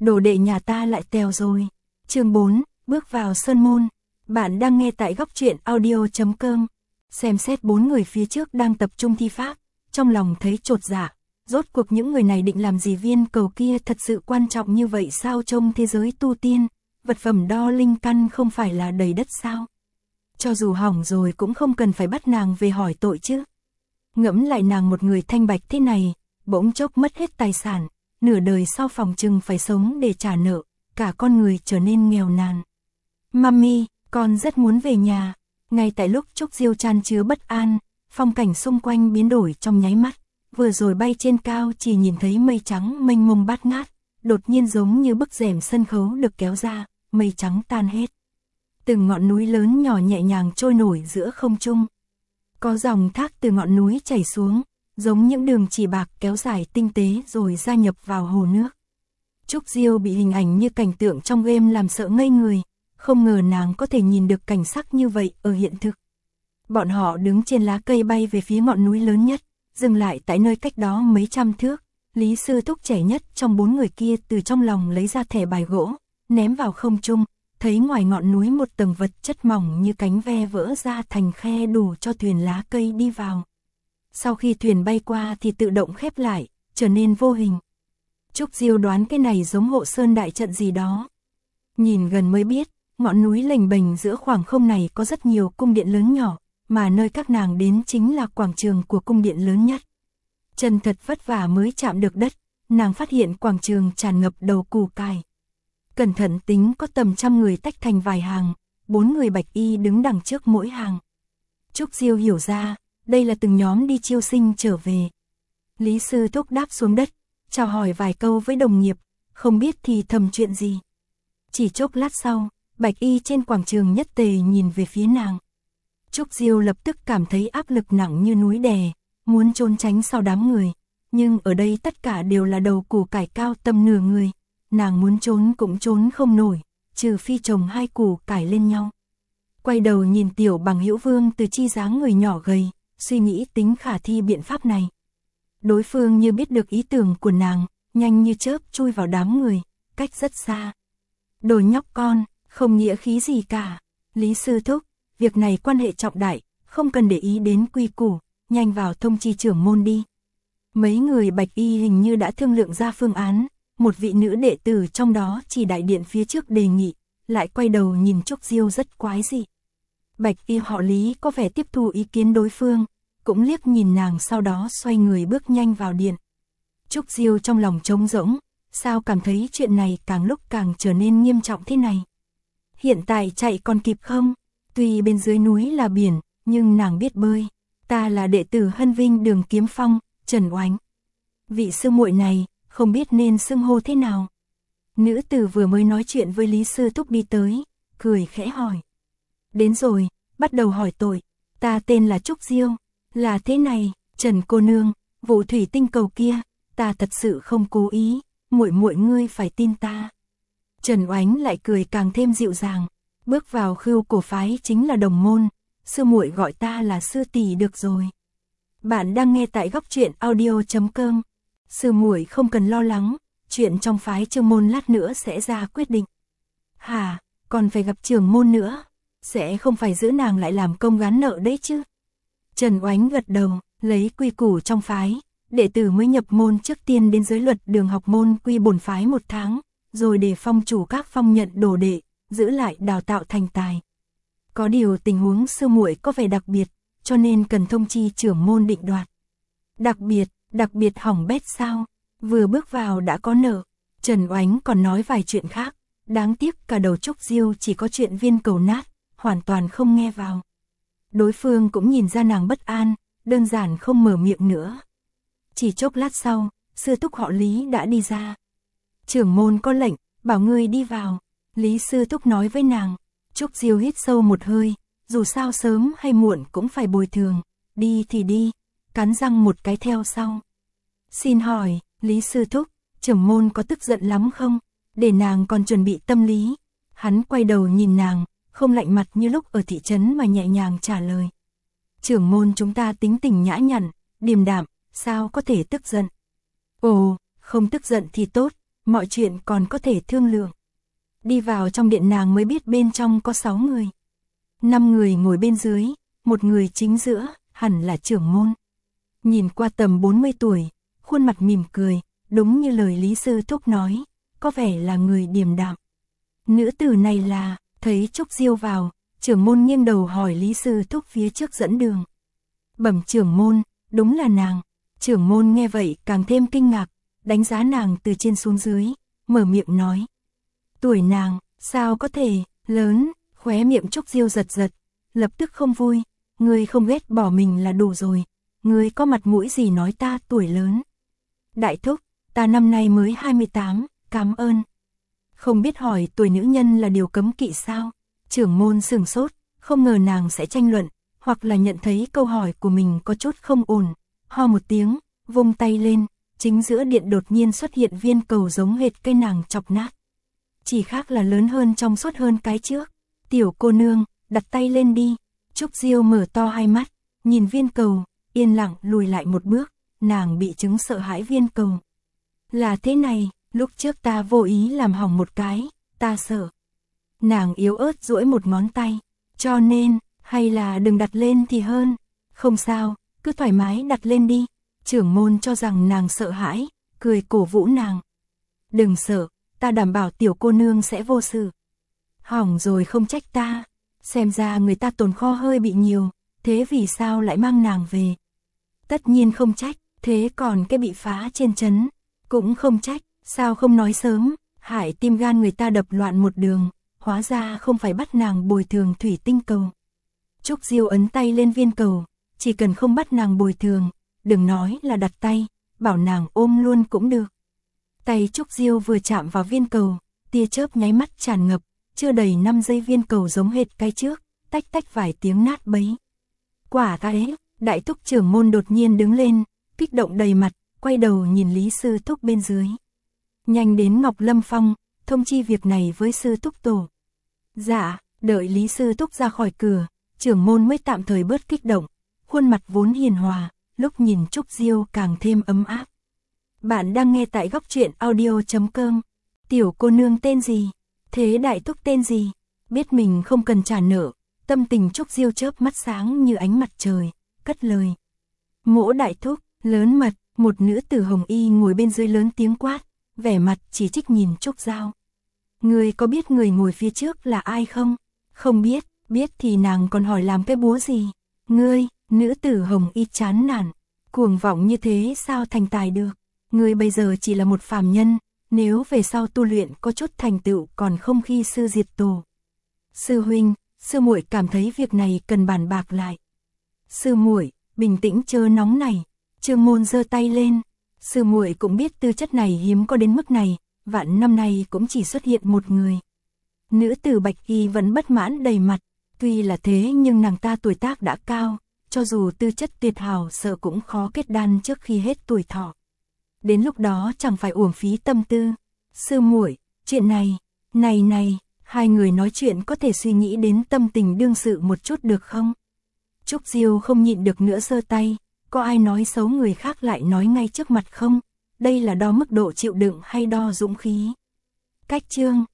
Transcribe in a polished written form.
đồ đệ nhà ta lại tèo rồi. Chương 4, bước vào sơn môn. Bạn đang nghe tại góc truyện audio.com. Xem xét 4 người phía trước đang tập trung thi pháp, trong lòng thấy chột dạ. Rốt cuộc những người này định làm gì, viên cầu kia thật sự quan trọng như vậy sao? Trong thế giới tu tiên, vật phẩm đo linh căn không phải là đầy đất sao? Cho dù hỏng rồi cũng không cần phải bắt nàng về hỏi tội chứ. Ngẫm lại nàng một người thanh bạch thế này, bỗng chốc mất hết tài sản, nửa đời sau phòng chừng phải sống để trả nợ, cả con người trở nên nghèo nàn. Mami, con rất muốn về nhà. Ngay tại lúc Trúc Diêu chan chứa bất an, phong cảnh xung quanh biến đổi trong nháy mắt. Vừa rồi bay trên cao chỉ nhìn thấy mây trắng mênh mông bát ngát, đột nhiên giống như bức rèm sân khấu được kéo ra, mây trắng tan hết. Từng ngọn núi lớn nhỏ nhẹ nhàng trôi nổi giữa không trung. Có dòng thác từ ngọn núi chảy xuống, giống những đường chỉ bạc kéo dài tinh tế rồi gia nhập vào hồ nước. Trúc Diêu bị hình ảnh như cảnh tượng trong game làm sợ ngây người, không ngờ nàng có thể nhìn được cảnh sắc như vậy ở hiện thực. Bọn họ đứng trên lá cây bay về phía ngọn núi lớn nhất, dừng lại tại nơi cách đó mấy trăm thước. Lý Sư Thúc trẻ nhất trong 4 người kia từ trong lòng lấy ra thẻ bài gỗ, ném vào không trung, thấy ngoài ngọn núi một tầng vật chất mỏng như cánh ve vỡ ra thành khe đủ cho thuyền lá cây đi vào. Sau khi thuyền bay qua thì tự động khép lại, trở nên vô hình. Trúc Diêu đoán cái này giống hộ sơn đại trận gì đó. Nhìn gần mới biết, ngọn núi lềnh bềnh giữa khoảng không này có rất nhiều cung điện lớn nhỏ, mà nơi các nàng đến chính là quảng trường của cung điện lớn nhất. Chân thật vất vả mới chạm được đất, nàng phát hiện quảng trường tràn ngập đầu củ cải. Cẩn thận tính có tầm 100 người tách thành vài hàng, 4 người bạch y đứng đằng trước mỗi hàng. Trúc Diêu hiểu ra, đây là từng nhóm đi chiêu sinh trở về. Lý Sư Thúc đáp xuống đất, chào hỏi vài câu với đồng nghiệp, không biết thì thầm chuyện gì. Chỉ chốc lát sau, bạch y trên quảng trường nhất tề nhìn về phía nàng. Trúc Diêu lập tức cảm thấy áp lực nặng như núi đè, muốn trốn tránh sau đám người, nhưng ở đây tất cả đều là đầu củ cải cao tầm nửa người, nàng muốn trốn cũng trốn không nổi, trừ phi chồng 2 củ cải lên nhau. Quay đầu nhìn Tiểu Bằng Hữu Vương từ chi dáng người nhỏ gầy, suy nghĩ tính khả thi biện pháp này. Đối phương như biết được ý tưởng của nàng, nhanh như chớp chui vào đám người, cách rất xa. Đồ nhóc con, không nghĩa khí gì cả. Lý Sư Thúc, việc này quan hệ trọng đại, không cần để ý đến quy củ, nhanh vào thông chi trưởng môn đi. Mấy người bạch y hình như đã thương lượng ra phương án, một vị nữ đệ tử trong đó chỉ đại điện phía trước đề nghị, lại quay đầu nhìn Trúc Diêu rất quái dị. Bạch y họ Lý có vẻ tiếp thu ý kiến đối phương, cũng liếc nhìn nàng sau đó xoay người bước nhanh vào điện. Trúc Diêu trong lòng trống rỗng, sao cảm thấy chuyện này càng lúc càng trở nên nghiêm trọng thế này. Hiện tại chạy còn kịp không? Tuy bên dưới núi là biển, nhưng nàng biết bơi. Ta là đệ tử Hân Vinh Đường Kiếm Phong, Trần Oánh. Vị sư muội này, không biết nên xưng hô thế nào. Nữ tử vừa mới nói chuyện với Lý Sư Thúc đi tới, cười khẽ hỏi. Đến rồi, bắt đầu hỏi tội. Ta tên là Trúc Diêu. Là thế này, Trần cô nương, vụ thủy tinh cầu kia, ta thật sự không cố ý, muội muội ngươi phải tin ta. Trần Oánh lại cười càng thêm dịu dàng, bước vào Khưu Cổ phái chính là đồng môn, sư muội gọi ta là sư tỷ được rồi. Bạn đang nghe tại góc truyện audio.com. Sư muội không cần lo lắng, chuyện trong phái Trương môn lát nữa sẽ ra quyết định. Hả, còn phải gặp trưởng môn nữa, sẽ không phải giữ nàng lại làm công gán nợ đấy chứ? Trần Oánh gật đầu, lấy quy củ trong phái, đệ tử mới nhập môn trước tiên đến giới luật đường học môn quy bổn phái 1 tháng, rồi để phong chủ các phong nhận đồ đệ, giữ lại đào tạo thành tài. Có điều tình huống sư muội có vẻ đặc biệt, cho nên cần thông chi trưởng môn định đoạt. Đặc biệt hỏng bét sao? Vừa bước vào đã có nợ. Trần Oánh còn nói vài chuyện khác, đáng tiếc cả đầu Trúc Diêu chỉ có chuyện viên cầu nát, hoàn toàn không nghe vào. Đối phương cũng nhìn ra nàng bất an, đơn giản không mở miệng nữa. Chỉ chốc lát sau, sư thúc họ Lý đã đi ra. Trưởng môn có lệnh, bảo ngươi đi vào. Lý Sư Thúc nói với nàng. Trúc Diêu hít sâu một hơi, dù sao sớm hay muộn cũng phải bồi thường. Đi thì đi, cắn răng một cái theo sau. Xin hỏi, Lý Sư Thúc, trưởng môn có tức giận lắm không? Để nàng còn chuẩn bị tâm lý. Hắn quay đầu nhìn nàng, không lạnh mặt như lúc ở thị trấn mà nhẹ nhàng trả lời. Trưởng môn chúng ta tính tình nhã nhặn, điềm đạm, sao có thể tức giận? Ồ, không tức giận thì tốt, mọi chuyện còn có thể thương lượng. Đi vào trong điện nàng mới biết bên trong có 6 người. 5 người ngồi bên dưới, một người chính giữa, hẳn là trưởng môn. Nhìn qua tầm 40 tuổi, khuôn mặt mỉm cười, đúng như lời Lý Sư Thúc nói, có vẻ là người điềm đạm. Nữ tử này là, thấy Trúc Diêu vào, trưởng môn nghiêng đầu hỏi Lý Sư Thúc phía trước dẫn đường. Bẩm trưởng môn, đúng là nàng. Trưởng môn nghe vậy càng thêm kinh ngạc, đánh giá nàng từ trên xuống dưới, mở miệng nói. Tuổi nàng, sao có thể, lớn, khóe miệng Trúc Diêu giật giật, lập tức không vui, ngươi không ghét bỏ mình là đủ rồi, ngươi có mặt mũi gì nói ta tuổi lớn. Đại thúc, ta năm nay mới 28, cảm ơn. Không biết hỏi tuổi nữ nhân là điều cấm kỵ sao? Trưởng môn sửng sốt, không ngờ nàng sẽ tranh luận, hoặc là nhận thấy câu hỏi của mình có chút không ổn, ho một tiếng, vung tay lên, chính giữa điện đột nhiên xuất hiện viên cầu giống hệt cây nàng chọc nát. Chỉ khác là lớn hơn trong suốt hơn cái trước. Tiểu cô nương, đặt tay lên đi. Trúc Diêu mở to hai mắt, nhìn viên cầu, yên lặng lùi lại một bước, nàng bị chứng sợ hãi viên cầu. Là thế này, lúc trước ta vô ý làm hỏng một cái, ta sợ. Nàng yếu ớt duỗi một ngón tay, cho nên, hay là đừng đặt lên thì hơn. Không sao, cứ thoải mái đặt lên đi. Trưởng môn cho rằng nàng sợ hãi, cười cổ vũ nàng. Đừng sợ, ta đảm bảo tiểu cô nương sẽ vô sự. Hỏng rồi không trách ta, xem ra người ta tồn kho hơi bị nhiều, thế vì sao lại mang nàng về? Tất nhiên không trách, thế còn cái bị phá trên trấn, cũng không trách, sao không nói sớm, hại tim gan người ta đập loạn một đường, hóa ra không phải bắt nàng bồi thường thủy tinh cầu. Trúc Diêu ấn tay lên viên cầu, chỉ cần không bắt nàng bồi thường, đừng nói là đặt tay, bảo nàng ôm luôn cũng được. Tay Trúc Diêu vừa chạm vào viên cầu, tia chớp nháy mắt tràn ngập, chưa đầy 5 giây viên cầu giống hệt cái trước, tách tách vài tiếng nát bấy. Quả thế, đại thúc trưởng môn đột nhiên đứng lên, kích động đầy mặt, quay đầu nhìn Lý Sư Thúc bên dưới. Nhanh đến Ngọc Lâm Phong, thông chi việc này với Sư Thúc tổ. Dạ, đợi Lý Sư Thúc ra khỏi cửa, trưởng môn mới tạm thời bớt kích động, khuôn mặt vốn hiền hòa, lúc nhìn Trúc Diêu càng thêm ấm áp. Bạn đang nghe tại góc truyện audio.com. Tiểu cô nương tên gì? Thế đại thúc tên gì? Biết mình không cần trả nợ, tâm tình Trúc Diêu chớp mắt sáng như ánh mặt trời, cất lời. Mỗ đại thúc, lớn mật, một nữ tử hồng y ngồi bên dưới lớn tiếng quát, vẻ mặt chỉ trích nhìn Trúc Giao. Người có biết người ngồi phía trước là ai không? Không biết, biết thì nàng còn hỏi làm cái búa gì? Ngươi, nữ tử hồng y chán nản, cuồng vọng như thế sao thành tài được? Ngươi bây giờ chỉ là một phàm nhân, nếu về sau tu luyện có chút thành tựu còn không khi sư diệt tổ. Sư huynh, sư muội cảm thấy việc này cần bàn bạc lại. Sư muội, bình tĩnh chớ nóng này. Trương môn giơ tay lên. Sư muội cũng biết tư chất này hiếm có đến mức này, vạn năm nay cũng chỉ xuất hiện một người. Nữ tử Bạch Y vẫn bất mãn đầy mặt, tuy là thế nhưng nàng ta tuổi tác đã cao, cho dù tư chất tuyệt hảo sợ cũng khó kết đan trước khi hết tuổi thọ. Đến lúc đó chẳng phải uổng phí tâm tư. Sư muội, chuyện này, này, hai người nói chuyện có thể suy nghĩ đến tâm tình đương sự một chút được không? Trúc Diêu không nhịn được nữa giơ tay, có ai nói xấu người khác lại nói ngay trước mặt không? Đây là đo mức độ chịu đựng hay đo dũng khí? Cách chương